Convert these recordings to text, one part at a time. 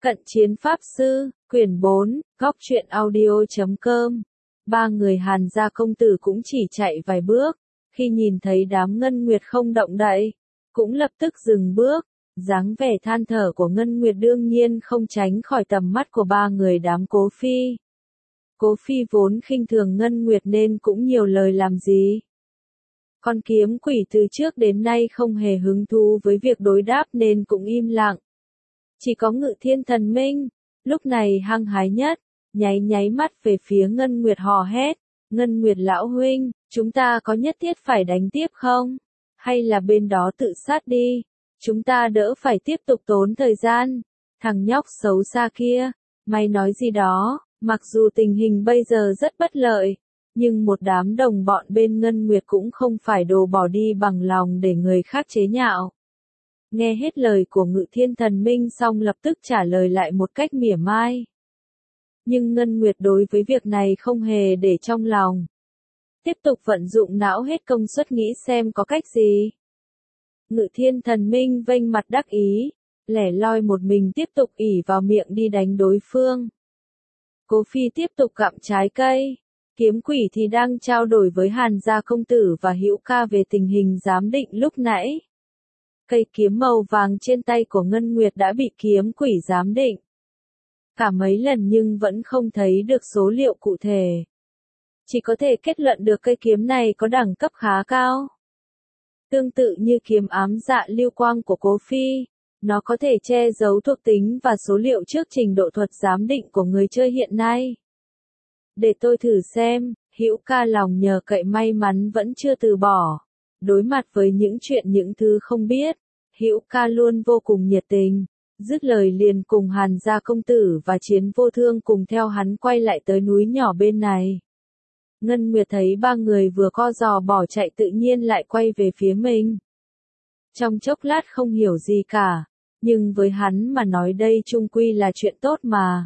Cận chiến pháp sư, quyển 4, góc truyện audio.com. Ba người Hàn gia công tử cũng chỉ chạy vài bước, khi nhìn thấy đám Ngân Nguyệt không động đậy, cũng lập tức dừng bước. Dáng vẻ than thở của Ngân Nguyệt đương nhiên không tránh khỏi tầm mắt của ba người đám Cố Phi. Cố Phi vốn khinh thường Ngân Nguyệt nên cũng nhiều lời làm gì. Con kiếm quỷ từ trước đến nay không hề hứng thú với việc đối đáp nên cũng im lặng. Chỉ có Ngự Thiên Thần Minh, lúc này hăng hái nhất, nháy mắt về phía Ngân Nguyệt hò hét, Ngân Nguyệt lão huynh, chúng ta có nhất thiết phải đánh tiếp không? Hay là bên đó tự sát đi, chúng ta đỡ phải tiếp tục tốn thời gian. Thằng nhóc xấu xa kia, mày nói gì đó, mặc dù tình hình bây giờ rất bất lợi, nhưng một đám đồng bọn bên Ngân Nguyệt cũng không phải đồ bỏ đi bằng lòng để người khác chế nhạo. Nghe hết lời của Ngự Thiên Thần Minh xong lập tức trả lời lại một cách mỉa mai. Nhưng Ngân Nguyệt đối với việc này không hề để trong lòng. Tiếp tục vận dụng não hết công suất nghĩ xem có cách gì. Ngự Thiên Thần Minh vênh mặt đắc ý, lẻ loi một mình tiếp tục ỉ vào miệng đi đánh đối phương. Cố Phi tiếp tục gặm trái cây. Kiếm quỷ thì đang trao đổi với Hàn gia công tử và Hữu Ca về tình hình giám định lúc nãy. Cây kiếm màu vàng trên tay của Ngân Nguyệt đã bị kiếm quỷ giám định. Cả mấy lần nhưng vẫn không thấy được số liệu cụ thể. Chỉ có thể kết luận được cây kiếm này có đẳng cấp khá cao. Tương tự như kiếm ám dạ lưu quang của Cố Phi, nó có thể che giấu thuộc tính và số liệu trước trình độ thuật giám định của người chơi hiện nay. Để tôi thử xem, Hữu Ca lòng nhờ cậy may mắn vẫn chưa từ bỏ. Đối mặt với những những thứ không biết, Hữu Ca luôn vô cùng nhiệt tình, dứt lời liền cùng Hàn gia công tử và Chiến Vô Thương cùng theo hắn quay lại tới núi nhỏ bên này. Ngân Nguyệt thấy ba người vừa co giò bỏ chạy tự nhiên lại quay về phía mình. Trong chốc lát không hiểu gì cả, nhưng với hắn mà nói đây chung quy là chuyện tốt mà.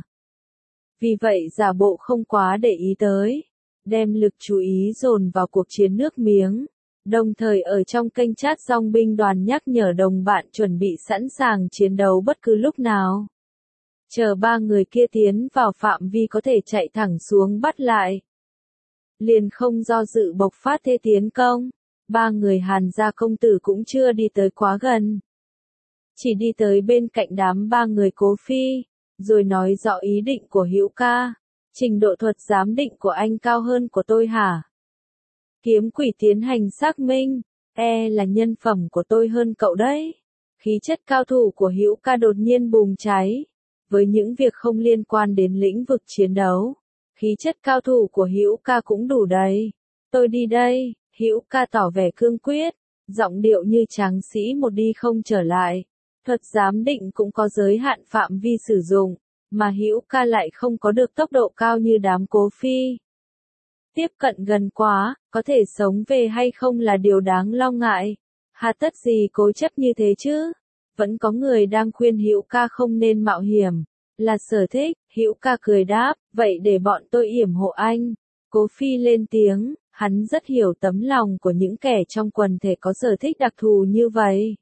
Vì vậy giả bộ không quá để ý tới, đem lực chú ý dồn vào cuộc chiến nước miếng. Đồng thời ở trong kênh chat dòng binh đoàn nhắc nhở đồng bạn chuẩn bị sẵn sàng chiến đấu bất cứ lúc nào. Chờ ba người kia tiến vào phạm vi có thể chạy thẳng xuống bắt lại. Liền không do dự bộc phát thế tiến công. Ba người Hàn gia công tử cũng chưa đi tới quá gần. Chỉ đi tới bên cạnh đám ba người Cố Phi, rồi nói rõ ý định của Hữu Ca. Trình độ thuật giám định của anh cao hơn của tôi hả? Kiếm quỷ tiến hành xác minh, là nhân phẩm của tôi hơn cậu đấy. Khí chất cao thủ của Hữu Ca đột nhiên bùng cháy. Với những việc không liên quan đến lĩnh vực chiến đấu, khí chất cao thủ của Hữu Ca cũng đủ đầy. Tôi đi đây, Hữu Ca tỏ vẻ cương quyết, giọng điệu như tráng sĩ một đi không trở lại. Thuật giám định cũng có giới hạn phạm vi sử dụng, mà Hữu Ca lại không có được tốc độ cao như đám Cố Phi. Tiếp cận gần quá, có thể sống về hay không là điều đáng lo ngại. Hà tất gì cố chấp như thế chứ? Vẫn có người đang khuyên Hữu Ca không nên mạo hiểm. Là sở thích, Hữu Ca cười đáp, vậy để bọn tôi yểm hộ anh. Cố Phi lên tiếng, hắn rất hiểu tấm lòng của những kẻ trong quần thể có sở thích đặc thù như vậy.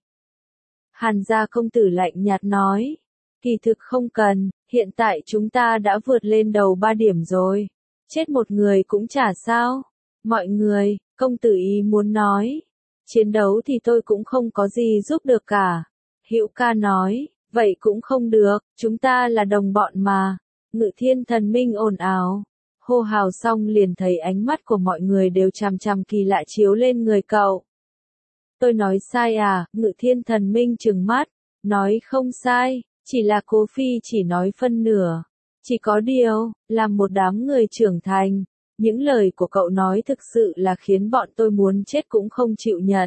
Hàn gia công tử lạnh nhạt nói, kỳ thực không cần, hiện tại chúng ta đã vượt lên đầu 3 điểm rồi. Chết một người cũng chả sao. Mọi người, công tử ý muốn nói. Chiến đấu thì tôi cũng không có gì giúp được cả. Hữu Ca nói, vậy cũng không được, chúng ta là đồng bọn mà. Ngự Thiên Thần Minh ồn ào. Hô hào xong liền thấy ánh mắt của mọi người đều chằm kỳ lạ chiếu lên người cậu. Tôi nói sai à? Ngự Thiên Thần Minh trừng mắt, nói không sai, chỉ là Cố Phi chỉ nói phân nửa. Chỉ có điều, làm một đám người trưởng thành, những lời của cậu nói thực sự là khiến bọn tôi muốn chết cũng không chịu nhận.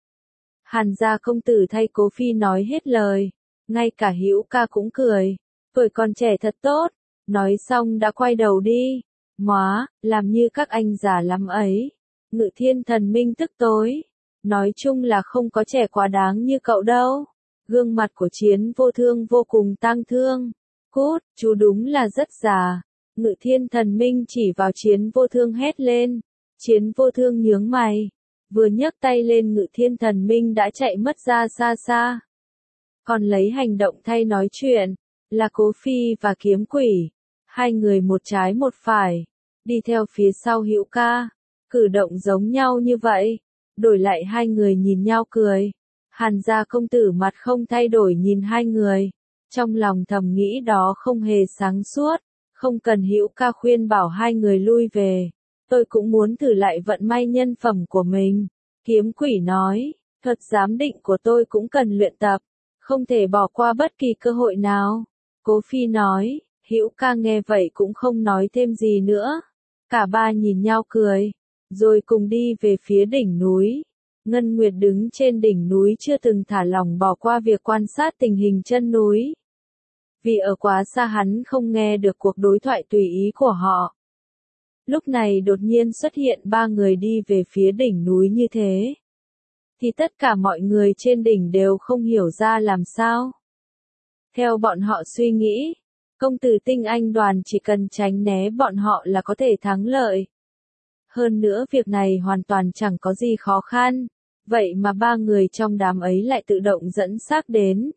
Hàn gia công tử thay Cố Phi nói hết lời, ngay cả Hữu Ca cũng cười, tuổi còn trẻ thật tốt, nói xong đã quay đầu đi. Móa, làm như các anh già lắm ấy. Ngự Thiên Thần Minh tức tối, nói chung là không có trẻ quá đáng như cậu đâu. Gương mặt của Chiến Vô Thương vô cùng tang thương. Cút, chú đúng là rất già. Ngự Thiên Thần Minh chỉ vào Chiến Vô Thương hét lên. Chiến Vô Thương nhướng mày, vừa nhấc tay lên Ngự Thiên Thần Minh đã chạy mất ra xa xa. Còn lấy hành động thay nói chuyện, là Cố Phi và Kiếm Quỷ. Hai người một trái một phải, đi theo phía sau Hữu Ca, cử động giống nhau như vậy. Đổi lại hai người nhìn nhau cười. Hàn gia công tử mặt không thay đổi nhìn hai người, trong lòng thầm nghĩ đó không hề sáng suốt, không cần Hữu Ca khuyên bảo hai người lui về. Tôi cũng muốn thử lại vận may nhân phẩm của mình. Kiếm Quỷ nói, thuật giám định của tôi cũng cần luyện tập, không thể bỏ qua bất kỳ cơ hội nào. Cố Phi nói, Hữu Ca nghe vậy cũng không nói thêm gì nữa. Cả ba nhìn nhau cười, rồi cùng đi về phía đỉnh núi. Ngân Nguyệt đứng trên đỉnh núi chưa từng thả lỏng bỏ qua việc quan sát tình hình chân núi. Vì ở quá xa hắn không nghe được cuộc đối thoại tùy ý của họ. Lúc này đột nhiên xuất hiện ba người đi về phía đỉnh núi như thế. Thì tất cả mọi người trên đỉnh đều không hiểu ra làm sao. Theo bọn họ suy nghĩ, công tử tinh anh đoàn chỉ cần tránh né bọn họ là có thể thắng lợi. Hơn nữa việc này hoàn toàn chẳng có gì khó khăn. Vậy mà ba người trong đám ấy lại tự động dẫn xác đến.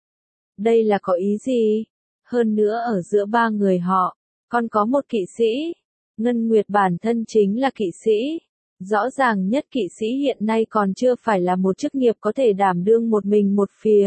Đây là có ý gì? Hơn nữa ở giữa ba người họ, còn có một kỵ sĩ. Ngân Nguyệt bản thân chính là kỵ sĩ. Rõ ràng nhất kỵ sĩ hiện nay còn chưa phải là một chức nghiệp có thể đảm đương một mình một phía.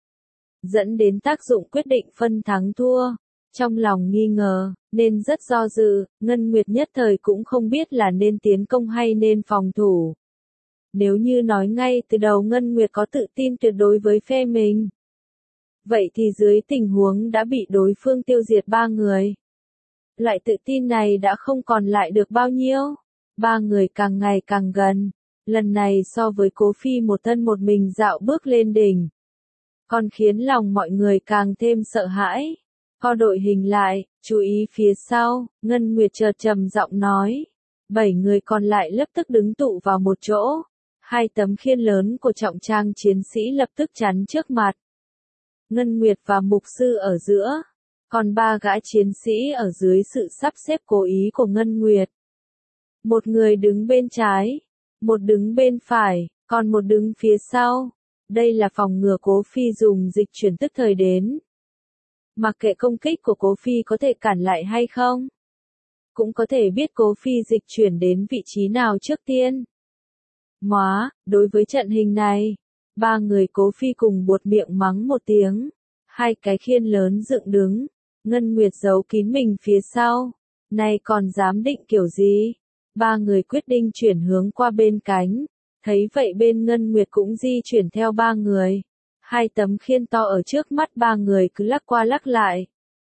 Dẫn đến tác dụng quyết định phân thắng thua. Trong lòng nghi ngờ, nên rất do dự, Ngân Nguyệt nhất thời cũng không biết là nên tiến công hay nên phòng thủ. Nếu như nói ngay từ đầu Ngân Nguyệt có tự tin tuyệt đối với phe mình. Vậy thì dưới tình huống đã bị đối phương tiêu diệt ba người. Loại tự tin này đã không còn lại được bao nhiêu. Ba người càng ngày càng gần. Lần này so với Cố Phi một thân một mình dạo bước lên đỉnh. Còn khiến lòng mọi người càng thêm sợ hãi. Co đội hình lại, chú ý phía sau, Ngân Nguyệt chợt trầm giọng nói. 7 người còn lại lập tức đứng tụ vào một chỗ. Hai tấm khiên lớn của trọng trang chiến sĩ lập tức chắn trước mặt. Ngân Nguyệt và mục sư ở giữa, còn ba gã chiến sĩ ở dưới sự sắp xếp cố ý của Ngân Nguyệt. Một người đứng bên trái, một đứng bên phải, còn một đứng phía sau. Đây là phòng ngừa Cố Phi dùng dịch chuyển tức thời đến. Mặc kệ công kích của Cố Phi có thể cản lại hay không, cũng có thể biết Cố Phi dịch chuyển đến vị trí nào trước tiên. Đối với trận hình này, ba người Cố Phi cùng buột miệng mắng một tiếng. Hai cái khiên lớn dựng đứng, Ngân Nguyệt giấu kín mình phía sau. Này còn dám định kiểu gì? Ba người quyết định chuyển hướng qua bên cánh. Thấy vậy bên Ngân Nguyệt cũng di chuyển theo ba người. Hai tấm khiên to ở trước mắt ba người cứ lắc qua lắc lại.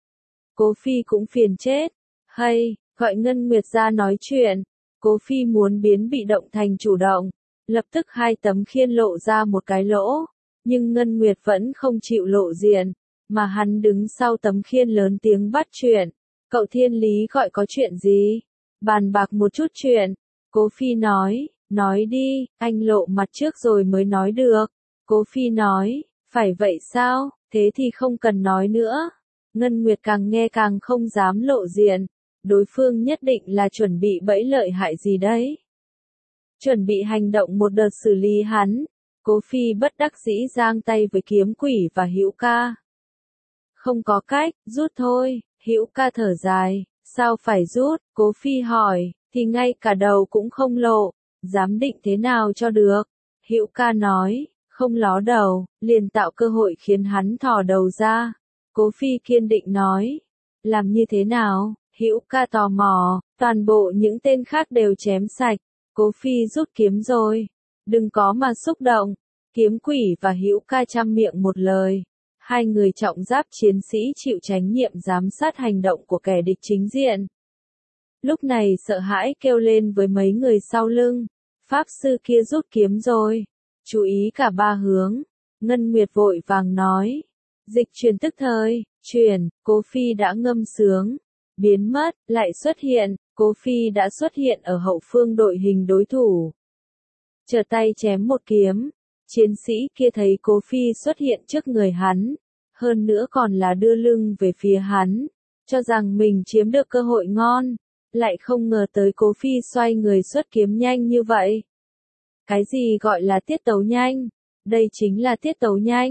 Cố Phi cũng phiền chết. Hay, gọi Ngân Nguyệt ra nói chuyện. Cố Phi muốn biến bị động thành chủ động. Lập tức hai tấm khiên lộ ra một cái lỗ. Nhưng Ngân Nguyệt vẫn không chịu lộ diện. Mà hắn đứng sau tấm khiên lớn tiếng bắt chuyện. Cậu Thiên Lý gọi có chuyện gì? Bàn bạc một chút chuyện. Cố Phi nói đi, anh lộ mặt trước rồi mới nói được. Cố Phi nói, phải vậy sao, thế thì không cần nói nữa. Ngân Nguyệt càng nghe càng không dám lộ diện. Đối phương nhất định là chuẩn bị bẫy lợi hại gì đấy. Chuẩn bị hành động một đợt xử lý hắn. Cố Phi bất đắc dĩ giang tay với Kiếm Quỷ và Hữu Ca. Không có cách, rút thôi. Hữu Ca thở dài, sao phải rút? Cố Phi hỏi, thì ngay cả đầu cũng không lộ, dám định thế nào cho được? Hữu Ca nói, không ló đầu, liền tạo cơ hội khiến hắn thò đầu ra. Cố Phi kiên định nói, làm như thế nào? Hữu Ca tò mò, toàn bộ những tên khác đều chém sạch. Cố Phi rút kiếm rồi, đừng có mà xúc động. Kiếm Quỷ và Hữu Ca chăm miệng một lời. Hai người trọng giáp chiến sĩ chịu trách nhiệm giám sát hành động của kẻ địch chính diện. Lúc này sợ hãi kêu lên với mấy người sau lưng. Pháp sư kia rút kiếm rồi. Chú ý cả ba hướng. Ngân Nguyệt vội vàng nói. Dịch chuyển tức thời, chuyển, Cố Phi đã ngâm sướng. Biến mất, lại xuất hiện, Cố Phi đã xuất hiện ở hậu phương đội hình đối thủ. Trở tay chém một kiếm. Chiến sĩ kia thấy Cố Phi xuất hiện trước người hắn, hơn nữa còn là đưa lưng về phía hắn, cho rằng mình chiếm được cơ hội ngon, lại không ngờ tới Cố Phi xoay người xuất kiếm nhanh như vậy. Cái gì gọi là tiết tấu nhanh? Đây chính là tiết tấu nhanh.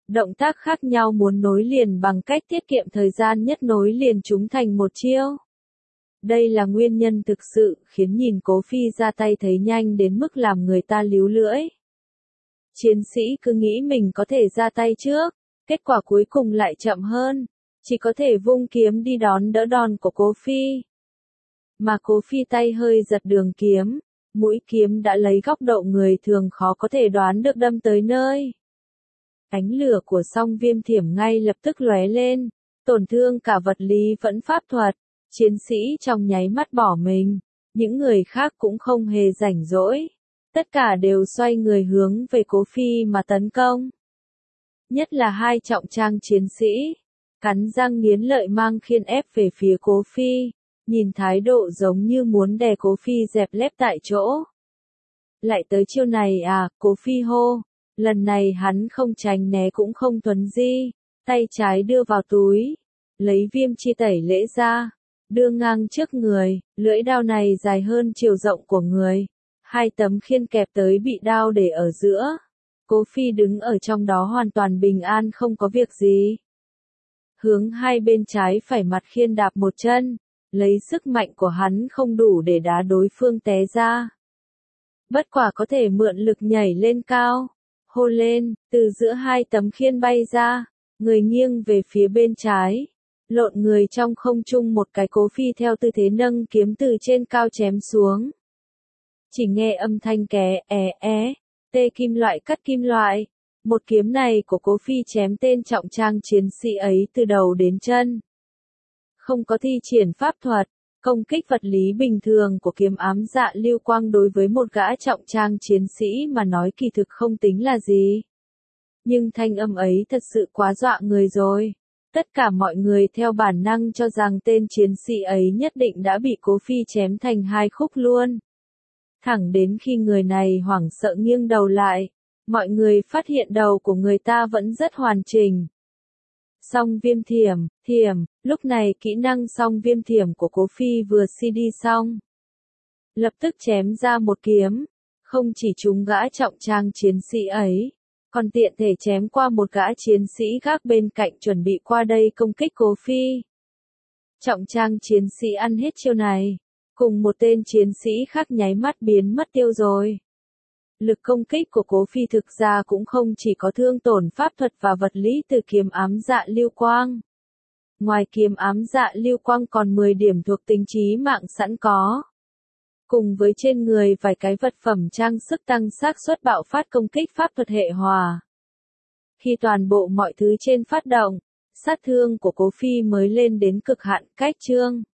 Động tác khác nhau muốn nối liền bằng cách tiết kiệm thời gian nhất nối liền chúng thành một chiêu. Đây là nguyên nhân thực sự khiến nhìn Cố Phi ra tay thấy nhanh đến mức làm người ta líu lưỡi. Chiến sĩ cứ nghĩ mình có thể ra tay trước, kết quả cuối cùng lại chậm hơn, chỉ có thể vung kiếm đi đón đỡ đòn của Cố Phi. Mà Cố Phi tay hơi giật đường kiếm, mũi kiếm đã lấy góc độ người thường khó có thể đoán được đâm tới nơi. Ánh lửa của song viêm thiểm ngay lập tức lóe lên, tổn thương cả vật lý vẫn pháp thuật, chiến sĩ trong nháy mắt bỏ mình, những người khác cũng không hề rảnh rỗi. Tất cả đều xoay người hướng về Cố Phi mà tấn công. Nhất là hai trọng trang chiến sĩ, cắn răng nghiến lợi mang khiên ép về phía Cố Phi, nhìn thái độ giống như muốn đè Cố Phi dẹp lép tại chỗ. Lại tới chiêu này à, Cố Phi hô, lần này hắn không tránh né cũng không thuấn di, tay trái đưa vào túi, lấy viêm chi tẩy lễ ra, đưa ngang trước người, lưỡi đao này dài hơn chiều rộng của người. Hai tấm khiên kẹp tới bị đao để ở giữa. Cố Phi đứng ở trong đó hoàn toàn bình an không có việc gì. Hướng hai bên trái phải mặt khiên đạp một chân, lấy sức mạnh của hắn không đủ để đá đối phương té ra. Bất quả có thể mượn lực nhảy lên cao, hô lên, từ giữa hai tấm khiên bay ra, người nghiêng về phía bên trái, lộn người trong không trung một cái. Cố Phi theo tư thế nâng kiếm từ trên cao chém xuống. Chỉ nghe âm thanh ké tê kim loại cắt kim loại. Một kiếm này của Cố Phi chém tên trọng trang chiến sĩ ấy từ đầu đến chân. Không có thi triển pháp thuật, công kích vật lý bình thường của kiếm ám dạ lưu quang đối với một gã trọng trang chiến sĩ mà nói kỳ thực không tính là gì. Nhưng thanh âm ấy thật sự quá dọa người rồi. Tất cả mọi người theo bản năng cho rằng tên chiến sĩ ấy nhất định đã bị Cố Phi chém thành hai khúc luôn. Thẳng đến khi người này hoảng sợ nghiêng đầu lại, mọi người phát hiện đầu của người ta vẫn rất hoàn chỉnh. Song viêm thiểm, lúc này kỹ năng song viêm thiểm của Cố Phi vừa CD xong. Lập tức chém ra một kiếm, không chỉ trúng gã trọng trang chiến sĩ ấy, còn tiện thể chém qua một gã chiến sĩ khác bên cạnh chuẩn bị qua đây công kích Cố Phi. Trọng trang chiến sĩ ăn hết chiêu này, cùng một tên chiến sĩ khác nháy mắt biến mất tiêu rồi. Lực công kích của Cố Phi thực ra cũng không chỉ có thương tổn pháp thuật và vật lý từ kiếm ám dạ lưu quang. Ngoài kiếm ám dạ lưu quang còn 10 điểm thuộc tính chí mạng sẵn có. Cùng với trên người vài cái vật phẩm trang sức tăng xác suất bạo phát công kích pháp thuật hệ hòa. Khi toàn bộ mọi thứ trên phát động, sát thương của Cố Phi mới lên đến cực hạn. Cách chương